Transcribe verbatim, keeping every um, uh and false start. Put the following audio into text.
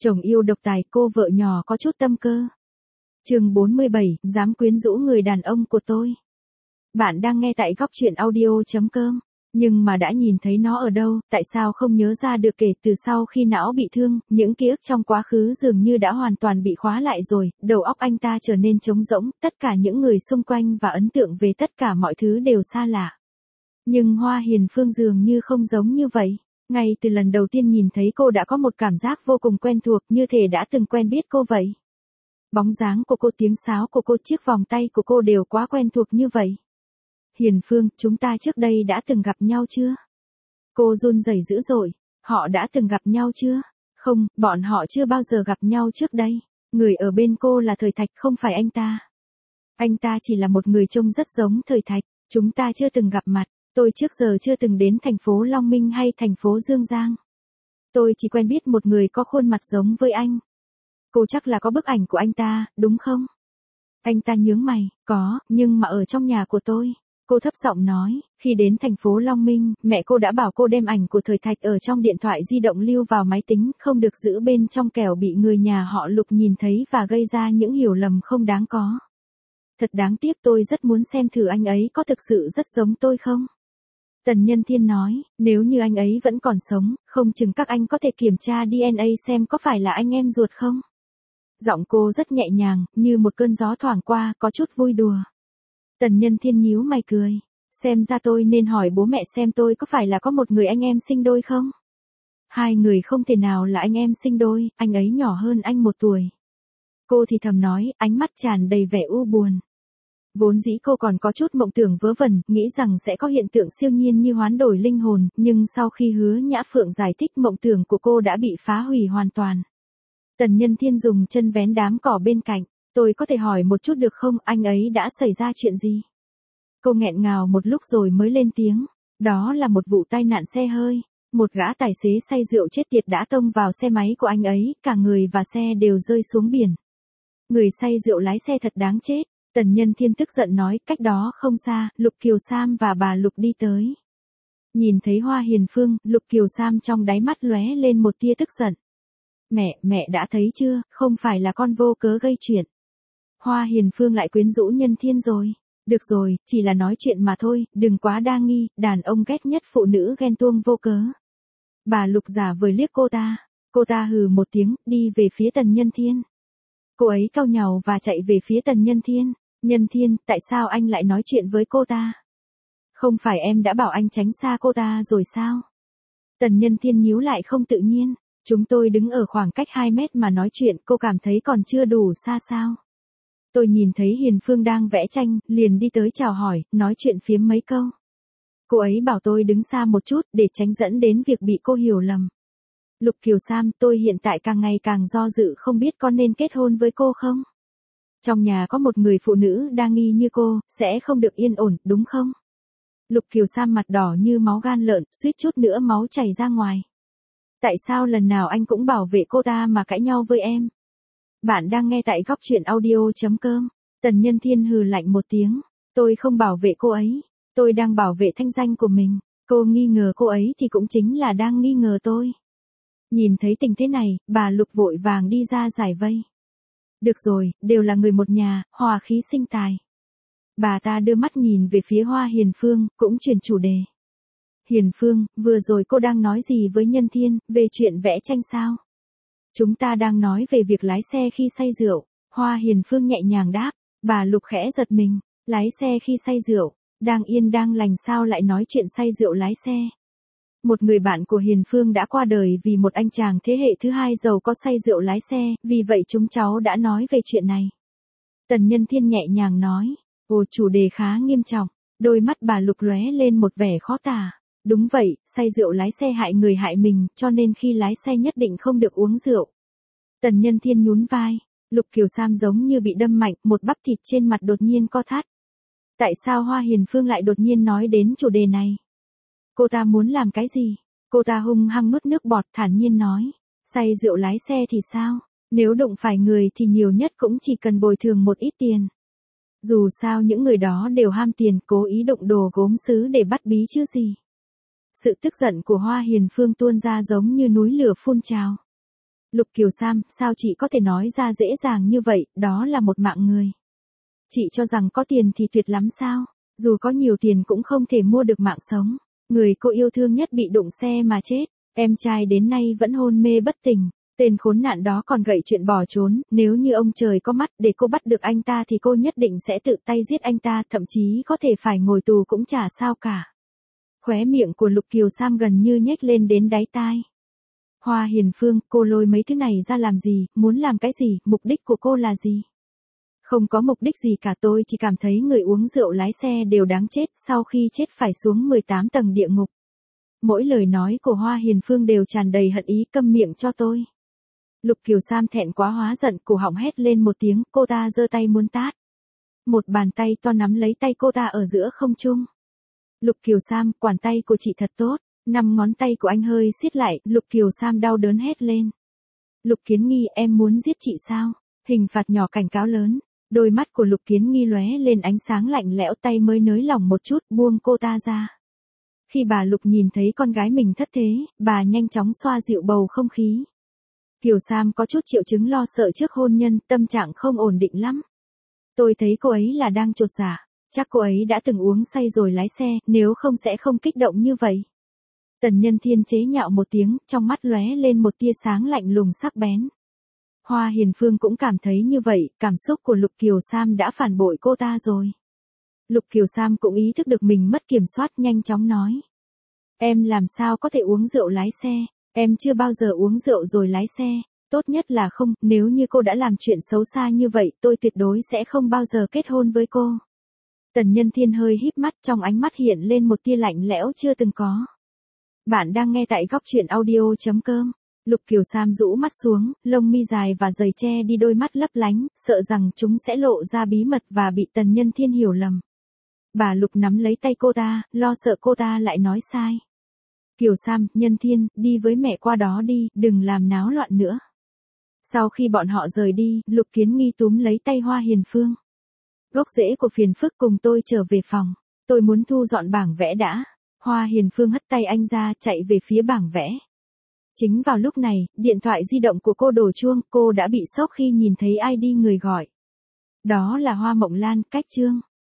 Chồng yêu độc tài, cô vợ nhỏ có chút tâm cơ. Chương bốn mươi bảy, dám quyến rũ người đàn ông của tôi. Bạn đang nghe tại góc truyện audio chấm com. Nhưng mà đã nhìn thấy nó ở đâu, tại sao không nhớ ra được kể từ sau khi não bị thương, những ký ức trong quá khứ dường như đã hoàn toàn bị khóa lại rồi, đầu óc anh ta trở nên trống rỗng, tất cả những người xung quanh và ấn tượng về tất cả mọi thứ đều xa lạ. Nhưng Hoa Hiền Phương dường như không giống như vậy. Ngay từ lần đầu tiên nhìn thấy cô đã có một cảm giác vô cùng quen thuộc, như thể đã từng quen biết cô vậy. Bóng dáng của cô, tiếng sáo của cô, chiếc vòng tay của cô đều quá quen thuộc như vậy. Hiền Phương, chúng ta trước đây đã từng gặp nhau chưa? Cô run rẩy dữ dội. Họ đã từng gặp nhau chưa? Không, bọn họ chưa bao giờ gặp nhau trước đây. Người ở bên cô là Thời Thạch, không phải anh ta. Anh ta chỉ là một người trông rất giống Thời Thạch. Chúng ta chưa từng gặp mặt. Tôi trước giờ chưa từng đến thành phố Long Minh hay thành phố Dương Giang. Tôi chỉ quen biết một người có khuôn mặt giống với anh. Cô chắc là có bức ảnh của anh ta, đúng không? Anh ta nhướng mày, có, nhưng mà ở trong nhà của tôi. Cô thấp giọng nói, khi đến thành phố Long Minh, mẹ cô đã bảo cô đem ảnh của Thời Thạch ở trong điện thoại di động lưu vào máy tính, không được giữ bên trong kẻo bị người nhà họ Lục nhìn thấy và gây ra những hiểu lầm không đáng có. Thật đáng tiếc, tôi rất muốn xem thử anh ấy có thực sự rất giống tôi không? Tần Nhân Thiên nói, nếu như anh ấy vẫn còn sống, không chừng các anh có thể kiểm tra đê en a xem có phải là anh em ruột không? Giọng cô rất nhẹ nhàng, như một cơn gió thoảng qua, có chút vui đùa. Tần Nhân Thiên nhíu mày cười. Xem ra tôi nên hỏi bố mẹ xem tôi có phải là có một người anh em sinh đôi không? Hai người không thể nào là anh em sinh đôi, anh ấy nhỏ hơn anh một tuổi. Cô thì thầm nói, ánh mắt tràn đầy vẻ u buồn. Vốn dĩ cô còn có chút mộng tưởng vớ vẩn, nghĩ rằng sẽ có hiện tượng siêu nhiên như hoán đổi linh hồn, nhưng sau khi Hứa Nhã Phượng giải thích, mộng tưởng của cô đã bị phá hủy hoàn toàn. Tần Nhân Thiên dùng chân vén đám cỏ bên cạnh. Tôi có thể hỏi một chút được không, anh ấy đã xảy ra chuyện gì? Cô nghẹn ngào một lúc rồi mới lên tiếng. Đó là một vụ tai nạn xe hơi. Một gã tài xế say rượu chết tiệt đã tông vào xe máy của anh ấy, cả người và xe đều rơi xuống biển. Người say rượu lái xe thật đáng chết. Tần Nhân Thiên tức giận nói, cách đó không xa, Lục Kiều Sam và bà Lục đi tới. Nhìn thấy Hoa Hiền Phương, Lục Kiều Sam trong đáy mắt lóe lên một tia tức giận. Mẹ, mẹ đã thấy chưa, không phải là con vô cớ gây chuyện. Hoa Hiền Phương lại quyến rũ Nhân Thiên rồi. Được rồi, chỉ là nói chuyện mà thôi, đừng quá đa nghi, đàn ông ghét nhất phụ nữ ghen tuông vô cớ. Bà Lục giả vờ liếc cô ta. Cô ta hừ một tiếng, đi về phía Tần Nhân Thiên. Cô ấy cau nhàu và chạy về phía Tần Nhân Thiên. Nhân Thiên, tại sao anh lại nói chuyện với cô ta? Không phải em đã bảo anh tránh xa cô ta rồi sao? Tần Nhân Thiên nhíu lại không tự nhiên. Chúng tôi đứng ở khoảng cách hai mét mà nói chuyện, cô cảm thấy còn chưa đủ xa sao? Tôi nhìn thấy Hiền Phương đang vẽ tranh, liền đi tới chào hỏi, nói chuyện phiếm mấy câu. Cô ấy bảo tôi đứng xa một chút, để tránh dẫn đến việc bị cô hiểu lầm. Lục Kiều Sam, tôi hiện tại càng ngày càng do dự không biết có nên kết hôn với cô không? Trong nhà có một người phụ nữ đa nghi như cô, sẽ không được yên ổn, đúng không? Lục Kiều Sam mặt đỏ như máu gan lợn, suýt chút nữa máu chảy ra ngoài. Tại sao lần nào anh cũng bảo vệ cô ta mà cãi nhau với em? Bạn đang nghe tại góc truyện audio chấm com. Tần Nhân Thiên hừ lạnh một tiếng. Tôi không bảo vệ cô ấy. Tôi đang bảo vệ thanh danh của mình. Cô nghi ngờ cô ấy thì cũng chính là đang nghi ngờ tôi. Nhìn thấy tình thế này, bà Lục vội vàng đi ra giải vây. Được rồi, đều là người một nhà, hòa khí sinh tài. Bà ta đưa mắt nhìn về phía Hoa Hiền Phương, cũng chuyển chủ đề. Hiền Phương, vừa rồi cô đang nói gì với Nhân Thiên, về chuyện vẽ tranh sao? Chúng ta đang nói về việc lái xe khi say rượu. Hoa Hiền Phương nhẹ nhàng đáp. Bà Lục khẽ giật mình. Lái xe khi say rượu. Đang yên đang lành sao lại nói chuyện say rượu lái xe? Một người bạn của Hiền Phương đã qua đời vì một anh chàng thế hệ thứ hai giàu có say rượu lái xe, vì vậy chúng cháu đã nói về chuyện này. Tần Nhân Thiên nhẹ nhàng nói. Ồ, chủ đề khá nghiêm trọng. Đôi mắt bà Lục lóe lên một vẻ khó tả. Đúng vậy, say rượu lái xe hại người hại mình, cho nên khi lái xe nhất định không được uống rượu. Tần Nhân Thiên nhún vai. Lục Kiều Sam giống như bị đâm mạnh, một bắp thịt trên mặt đột nhiên co thắt. Tại sao Hoa Hiền Phương lại đột nhiên nói đến chủ đề này? Cô ta muốn làm cái gì? Cô ta hung hăng nuốt nước bọt, thản nhiên nói. Say rượu lái xe thì sao? Nếu đụng phải người thì nhiều nhất cũng chỉ cần bồi thường một ít tiền. Dù sao những người đó đều ham tiền, cố ý đụng đồ gốm sứ để bắt bí chứ gì. Sự tức giận của Hoa Hiền Phương tuôn ra giống như núi lửa phun trào. Lục Kiều Sam, sao chị có thể nói ra dễ dàng như vậy, đó là một mạng người. Chị cho rằng có tiền thì tuyệt lắm sao? Dù có nhiều tiền cũng không thể mua được mạng sống. Người cô yêu thương nhất bị đụng xe mà chết. Em trai đến nay vẫn hôn mê bất tỉnh. Tên khốn nạn đó còn gậy chuyện bỏ trốn. Nếu như ông trời có mắt để cô bắt được anh ta thì cô nhất định sẽ tự tay giết anh ta. Thậm chí có thể phải ngồi tù cũng chả sao cả. Khóe miệng của Lục Kiều Sam gần như nhếch lên đến đáy tai. Hoa Hiền Phương, cô lôi mấy thứ này ra làm gì, muốn làm cái gì, mục đích của cô là gì? Không có mục đích gì cả, tôi chỉ cảm thấy người uống rượu lái xe đều đáng chết, sau khi chết phải xuống mười tám tầng địa ngục. Mỗi lời nói của Hoa Hiền Phương đều tràn đầy hận ý, câm miệng cho tôi. Lục Kiều Sam thẹn quá hóa giận, cổ họng hét lên một tiếng, cô ta giơ tay muốn tát. Một bàn tay to nắm lấy tay cô ta ở giữa không trung. Lục Kiều Sam, quản tay của chị thật tốt. Năm ngón tay của anh hơi siết lại, Lục Kiều Sam đau đớn hét lên. Lục Kiến Nghi, em muốn giết chị sao? Hình phạt nhỏ cảnh cáo lớn. Đôi mắt của Lục Kiến Nghi lóe lên ánh sáng lạnh lẽo, tay mới nới lỏng một chút, buông cô ta ra. Khi bà Lục nhìn thấy con gái mình thất thế, bà nhanh chóng xoa dịu bầu không khí. Kiều Sam có chút triệu chứng lo sợ trước hôn nhân, tâm trạng không ổn định lắm. Tôi thấy cô ấy là đang chột dạ, chắc cô ấy đã từng uống say rồi lái xe, nếu không sẽ không kích động như vậy. Tần Nhân Thiên chế nhạo một tiếng, trong mắt lóe lên một tia sáng lạnh lùng sắc bén. Hoa Hiền Phương cũng cảm thấy như vậy, cảm xúc của Lục Kiều Sam đã phản bội cô ta rồi. Lục Kiều Sam cũng ý thức được mình mất kiểm soát, nhanh chóng nói. Em làm sao có thể uống rượu lái xe, em chưa bao giờ uống rượu rồi lái xe, tốt nhất là không, nếu như cô đã làm chuyện xấu xa như vậy, tôi tuyệt đối sẽ không bao giờ kết hôn với cô. Tần Nhân Thiên hơi híp mắt, trong ánh mắt hiện lên một tia lạnh lẽo chưa từng có. Bạn đang nghe tại góc truyện audio.com. Lục Kiều Sam rũ mắt xuống, lông mi dài và giày che đi đôi mắt lấp lánh, sợ rằng chúng sẽ lộ ra bí mật và bị Tần Nhân Thiên hiểu lầm. Bà Lục nắm lấy tay cô ta, lo sợ cô ta lại nói sai. Kiều Sam, Nhân Thiên, đi với mẹ qua đó đi, đừng làm náo loạn nữa. Sau khi bọn họ rời đi, Lục Kiến Nghi túm lấy tay Hoa Hiền Phương. Gốc rễ của phiền phức, cùng tôi trở về phòng. Tôi muốn thu dọn bảng vẽ đã. Hoa Hiền Phương hất tay anh ra, chạy về phía bảng vẽ. Chính vào lúc này, điện thoại di động của cô đổ chuông, cô đã bị sốc khi nhìn thấy i đê người gọi. Đó là Hoa Mộng Lan, cách chương.